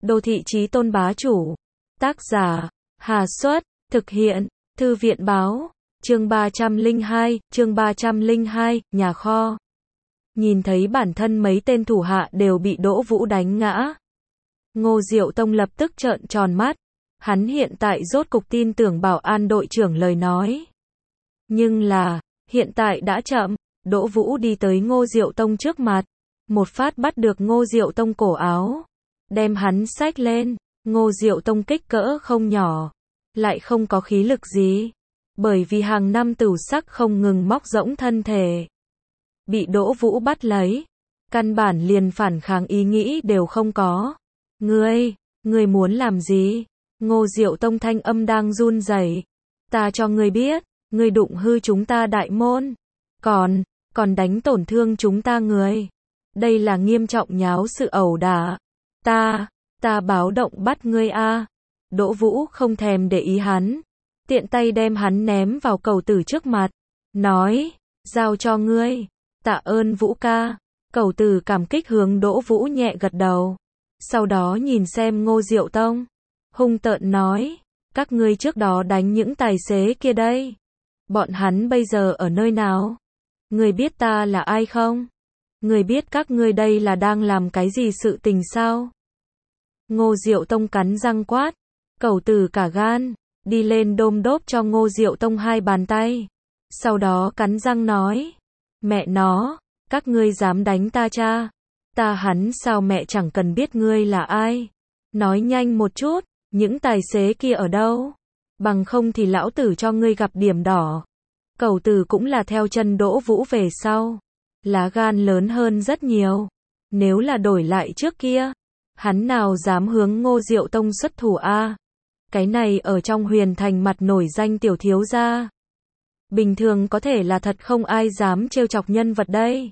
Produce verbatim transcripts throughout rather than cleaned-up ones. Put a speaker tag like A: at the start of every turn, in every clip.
A: Đô thị chí tôn bá chủ. Tác giả, Hà Xuất, thực hiện, Thư viện báo, chương ba trăm lẻ hai, chương ba trăm lẻ hai, nhà kho. Nhìn thấy bản thân mấy tên thủ hạ đều bị Đỗ Vũ đánh ngã. Ngô Diệu Tông lập tức trợn tròn mắt, hắn hiện tại rốt cục tin tưởng bảo an đội trưởng lời nói. Nhưng là, hiện tại đã chậm, Đỗ Vũ đi tới Ngô Diệu Tông trước mặt, một phát bắt được Ngô Diệu Tông cổ áo, đem hắn xách lên. Ngô Diệu Tông kích cỡ không nhỏ, lại không có khí lực gì, bởi vì hàng năm tửu sắc không ngừng móc rỗng thân thể. Bị Đỗ Vũ bắt lấy, căn bản liền phản kháng ý nghĩ đều không có. Ngươi, ngươi muốn làm gì? Ngô Diệu Tông thanh âm đang run rẩy. Ta cho ngươi biết, ngươi đụng hư chúng ta đại môn, còn, còn đánh tổn thương chúng ta người. Đây là nghiêm trọng nháo sự ẩu đả. Ta, ta báo động bắt ngươi a. Đỗ Vũ không thèm để ý hắn, tiện tay đem hắn ném vào cầu tử trước mặt, nói, giao cho ngươi. Tạ ơn Vũ ca. Cầu tử cảm kích hướng Đỗ Vũ nhẹ gật đầu. Sau đó nhìn xem Ngô Diệu Tông, hung tợn nói, các ngươi trước đó đánh những tài xế kia đây, bọn hắn bây giờ ở nơi nào? Ngươi biết ta là ai không? Ngươi biết các ngươi đây là đang làm cái gì sự tình sao? Ngô Diệu Tông cắn răng quát, cầu tử cả gan, đi lên đôm đốp cho Ngô Diệu Tông hai bàn tay. Sau đó cắn răng nói, mẹ nó, các ngươi dám đánh ta cha? Ta hắn sao mẹ chẳng cần biết ngươi là ai. Nói nhanh một chút, những tài xế kia ở đâu? Bằng không thì lão tử cho ngươi gặp điểm đỏ. Cầu tử cũng là theo chân Đỗ Vũ về sau. Lá gan lớn hơn rất nhiều. Nếu là đổi lại trước kia, hắn nào dám hướng Ngô Diệu Tông xuất thủ a? Cái này ở trong Huyền Thành mặt nổi danh tiểu thiếu gia. Bình thường có thể là thật không ai dám trêu chọc nhân vật đây.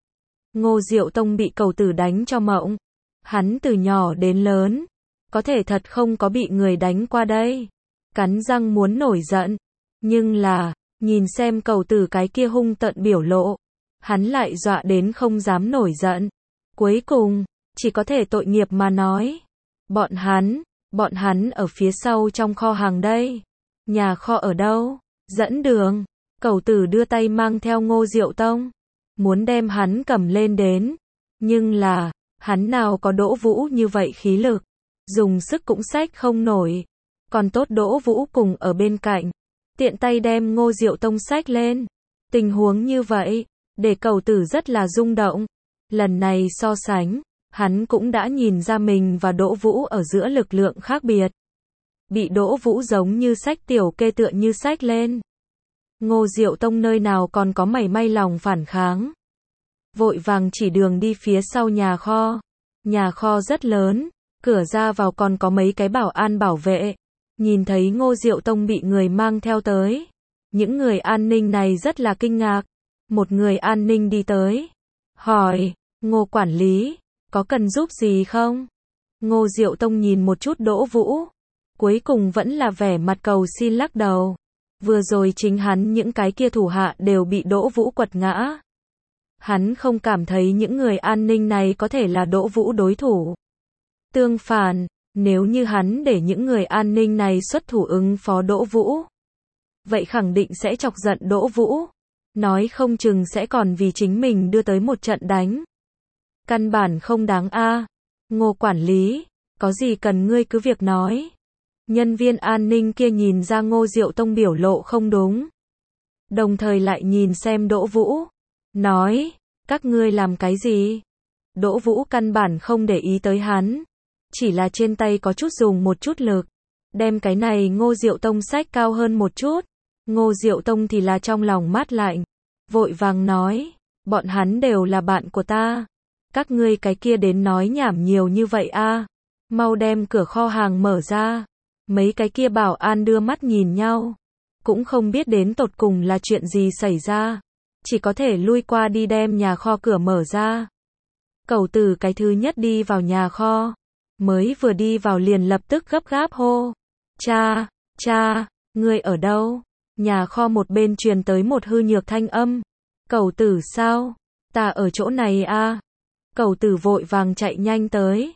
A: Ngô Diệu Tông bị cầu tử đánh cho mộng. Hắn từ nhỏ đến lớn, có thể thật không có bị người đánh qua đây. Cắn răng muốn nổi giận. Nhưng là, nhìn xem cầu tử cái kia hung tợn biểu lộ, hắn lại dọa đến không dám nổi giận. Cuối cùng, chỉ có thể tội nghiệp mà nói. Bọn hắn, bọn hắn ở phía sau trong kho hàng đây. Nhà kho ở đâu? Dẫn đường. Cầu tử đưa tay mang theo Ngô Diệu Tông, muốn đem hắn cầm lên đến. Nhưng là, hắn nào có Đỗ Vũ như vậy khí lực, dùng sức cũng xách không nổi. Còn tốt Đỗ Vũ cùng ở bên cạnh, tiện tay đem Ngô Diệu Tông xách lên. Tình huống như vậy, để cầu tử rất là rung động. Lần này so sánh, hắn cũng đã nhìn ra mình và Đỗ Vũ ở giữa lực lượng khác biệt. Bị Đỗ Vũ giống như xách tiểu kê tựa như xách lên. Ngô Diệu Tông nơi nào còn có mảy may lòng phản kháng. Vội vàng chỉ đường đi phía sau nhà kho. Nhà kho rất lớn, cửa ra vào còn có mấy cái bảo an bảo vệ. Nhìn thấy Ngô Diệu Tông bị người mang theo tới, những người an ninh này rất là kinh ngạc. Một người an ninh đi tới, hỏi, Ngô quản lý, có cần giúp gì không? Ngô Diệu Tông nhìn một chút Đỗ Vũ, cuối cùng vẫn là vẻ mặt cầu xin lắc đầu. Vừa rồi chính hắn những cái kia thủ hạ đều bị Đỗ Vũ quật ngã. Hắn không cảm thấy những người an ninh này có thể là Đỗ Vũ đối thủ. Tương phản, nếu như hắn để những người an ninh này xuất thủ ứng phó Đỗ Vũ, vậy khẳng định sẽ chọc giận Đỗ Vũ. Nói không chừng sẽ còn vì chính mình đưa tới một trận đánh. Căn bản không đáng a. Ngô quản lý, có gì cần ngươi cứ việc nói. Nhân viên an ninh kia nhìn ra Ngô Diệu Tông biểu lộ không đúng, đồng thời lại nhìn xem Đỗ Vũ, nói, các ngươi làm cái gì? Đỗ Vũ căn bản không để ý tới hắn, chỉ là trên tay có chút dùng một chút lực, đem cái này Ngô Diệu Tông xách cao hơn một chút. Ngô Diệu Tông thì là trong lòng mát lạnh, vội vàng nói, bọn hắn đều là bạn của ta, các ngươi cái kia đến nói nhảm nhiều như vậy a, mau đem cửa kho hàng mở ra. Mấy cái kia bảo an đưa mắt nhìn nhau, cũng không biết đến tột cùng là chuyện gì xảy ra, chỉ có thể lui qua đi đem nhà kho cửa mở ra. Cầu tử cái thứ nhất đi vào nhà kho, mới vừa đi vào liền lập tức gấp gáp hô, cha, cha, ngươi ở đâu? Nhà kho một bên truyền tới một hư nhược thanh âm, cầu tử sao? Ta ở chỗ này a. Cầu tử vội vàng chạy nhanh tới,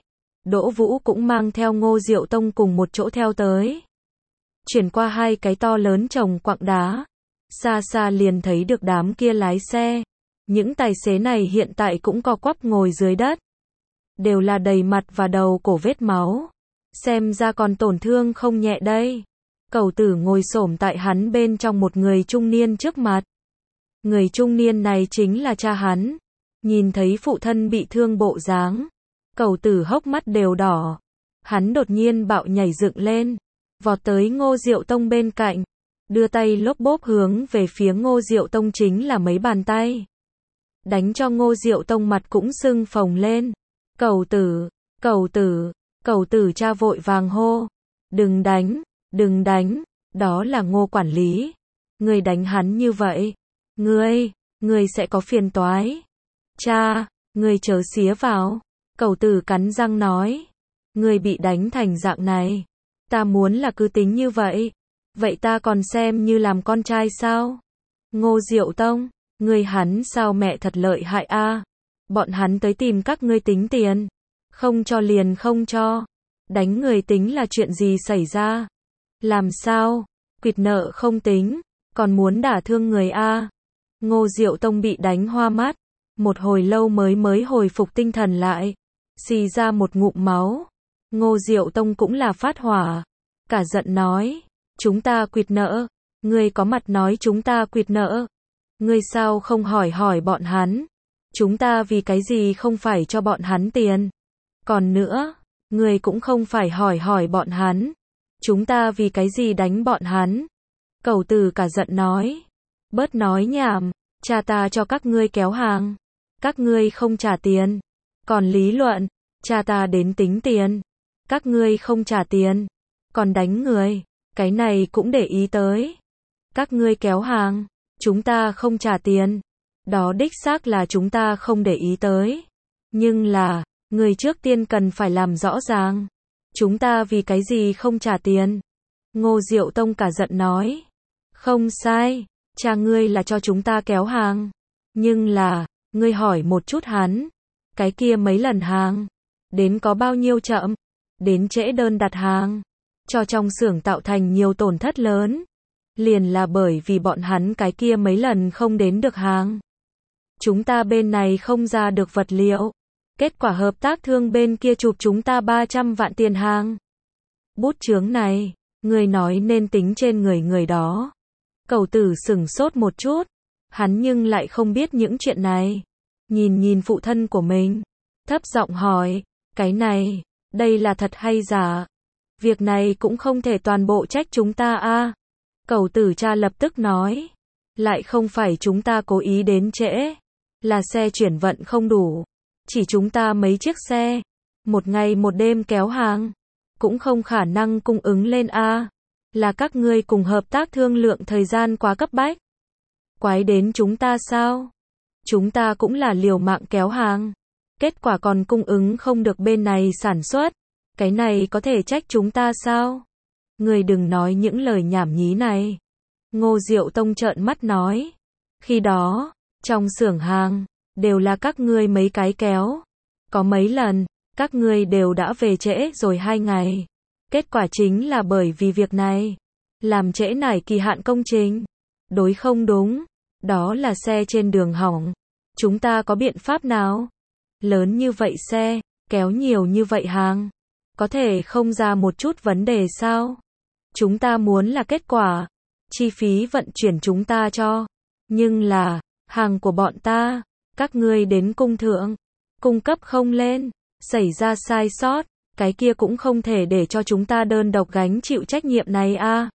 A: Đỗ Vũ cũng mang theo Ngô Diệu Tông cùng một chỗ theo tới. Chuyển qua hai cái to lớn chồng quặng đá. Xa xa liền thấy được đám kia lái xe. Những tài xế này hiện tại cũng co quắp ngồi dưới đất. Đều là đầy mặt và đầu cổ vết máu. Xem ra còn tổn thương không nhẹ đây. Cẩu Tử ngồi xổm tại hắn bên trong một người trung niên trước mặt. Người trung niên này chính là cha hắn. Nhìn thấy phụ thân bị thương bộ dáng, Cẩu Tử hốc mắt đều đỏ. Hắn đột nhiên bạo nhảy dựng lên, vọt tới Ngô Diệu Tông bên cạnh, đưa tay lốp bốp hướng về phía Ngô Diệu Tông chính là mấy bàn tay. Đánh cho Ngô Diệu Tông mặt cũng sưng phồng lên. Cẩu Tử, Cẩu Tử, Cẩu Tử cha vội vàng hô. Đừng đánh, đừng đánh, đó là Ngô quản lý. Ngươi đánh hắn như vậy, ngươi, ngươi sẽ có phiền toái. Cha, ngươi chớ xía vào. Cẩu Tử cắn răng nói. Ngươi bị đánh thành dạng này. Ta muốn là cứ tính như vậy. Vậy ta còn xem như làm con trai sao? Ngô Diệu Tông, ngươi hắn sao mẹ thật lợi hại a. Bọn hắn tới tìm các ngươi tính tiền. Không cho liền không cho. Đánh người tính là chuyện gì xảy ra? Làm sao? Quỵt nợ không tính, còn muốn đả thương người a. Ngô Diệu Tông bị đánh hoa mắt. Một hồi lâu mới mới hồi phục tinh thần lại. Xì ra một ngụm máu. Ngô Diệu Tông cũng là phát hỏa. Cả giận nói. Chúng ta quỵt nợ. Ngươi có mặt nói chúng ta quỵt nợ. Ngươi sao không hỏi hỏi bọn hắn. Chúng ta vì cái gì không phải cho bọn hắn tiền. Còn nữa, ngươi cũng không phải hỏi hỏi bọn hắn. Chúng ta vì cái gì đánh bọn hắn. Cẩu Tử cả giận nói. Bớt nói nhảm, cha ta cho các ngươi kéo hàng. Các ngươi không trả tiền. Còn lý luận, cha ta đến tính tiền. Các ngươi không trả tiền. Còn đánh người, cái này cũng để ý tới. Các ngươi kéo hàng, chúng ta không trả tiền. Đó đích xác là chúng ta không để ý tới. Nhưng là, người trước tiên cần phải làm rõ ràng. Chúng ta vì cái gì không trả tiền? Ngô Diệu Tông cả giận nói. Không sai, cha ngươi là cho chúng ta kéo hàng. Nhưng là, ngươi hỏi một chút hắn. Cái kia mấy lần hàng, đến có bao nhiêu chậm, đến trễ đơn đặt hàng, cho trong xưởng tạo thành nhiều tổn thất lớn. Liền là bởi vì bọn hắn cái kia mấy lần không đến được hàng. Chúng ta bên này không ra được vật liệu. Kết quả hợp tác thương bên kia chụp chúng ta ba trăm vạn tiền hàng. Bút chướng này, người nói nên tính trên người người đó. Cẩu Tử sửng sốt một chút. Hắn nhưng lại không biết những chuyện này. Nhìn nhìn phụ thân của mình. Thấp giọng hỏi. Cái này, đây là thật hay giả? Việc này cũng không thể toàn bộ trách chúng ta a. Cẩu Tử cha lập tức nói. Lại không phải chúng ta cố ý đến trễ. Là xe chuyển vận không đủ. Chỉ chúng ta mấy chiếc xe. Một ngày một đêm kéo hàng. Cũng không khả năng cung ứng lên a. Là các ngươi cùng hợp tác thương lượng thời gian quá cấp bách. Quái đến chúng ta sao? Chúng ta cũng là liều mạng kéo hàng. Kết quả còn cung ứng không được bên này sản xuất. Cái này có thể trách chúng ta sao? Người đừng nói những lời nhảm nhí này. Ngô Diệu Tông trợn mắt nói. Khi đó, trong xưởng hàng, đều là các ngươi mấy cái kéo. Có mấy lần, các ngươi đều đã về trễ rồi hai ngày. Kết quả chính là bởi vì việc này. Làm trễ nải kỳ hạn công trình. Đối không đúng. Đó là xe trên đường hỏng. Chúng ta có biện pháp nào? Lớn như vậy xe, kéo nhiều như vậy hàng. Có thể không ra một chút vấn đề sao? Chúng ta muốn là kết quả. Chi phí vận chuyển chúng ta cho. Nhưng là, hàng của bọn ta, các ngươi đến cung thượng. Cung cấp không lên. Xảy ra sai sót. Cái kia cũng không thể để cho chúng ta đơn độc gánh chịu trách nhiệm này a.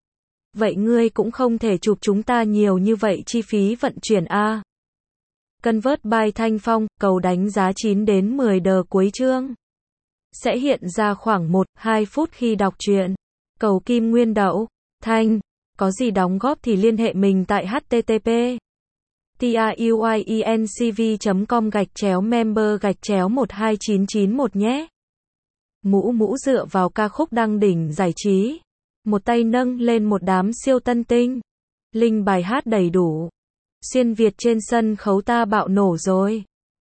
A: Vậy ngươi cũng không thể chụp chúng ta nhiều như vậy chi phí vận chuyển a. Convert by Thanh Phong, cầu đánh giá chín đến mười đờ cuối chương. Sẽ hiện ra khoảng một đến hai phút khi đọc truyện. Cầu Kim Nguyên Đậu, Thanh, có gì đóng góp thì liên hệ mình tại http truyencv chấm com gạch chéo member gạch chéo một hai chín chín một nhé. Mũ mũ dựa vào ca khúc đăng đỉnh giải trí. Một tay nâng lên một đám siêu tân tinh. Linh bài hát đầy đủ. Xuyên Việt trên sân khấu ta bạo nổ rồi.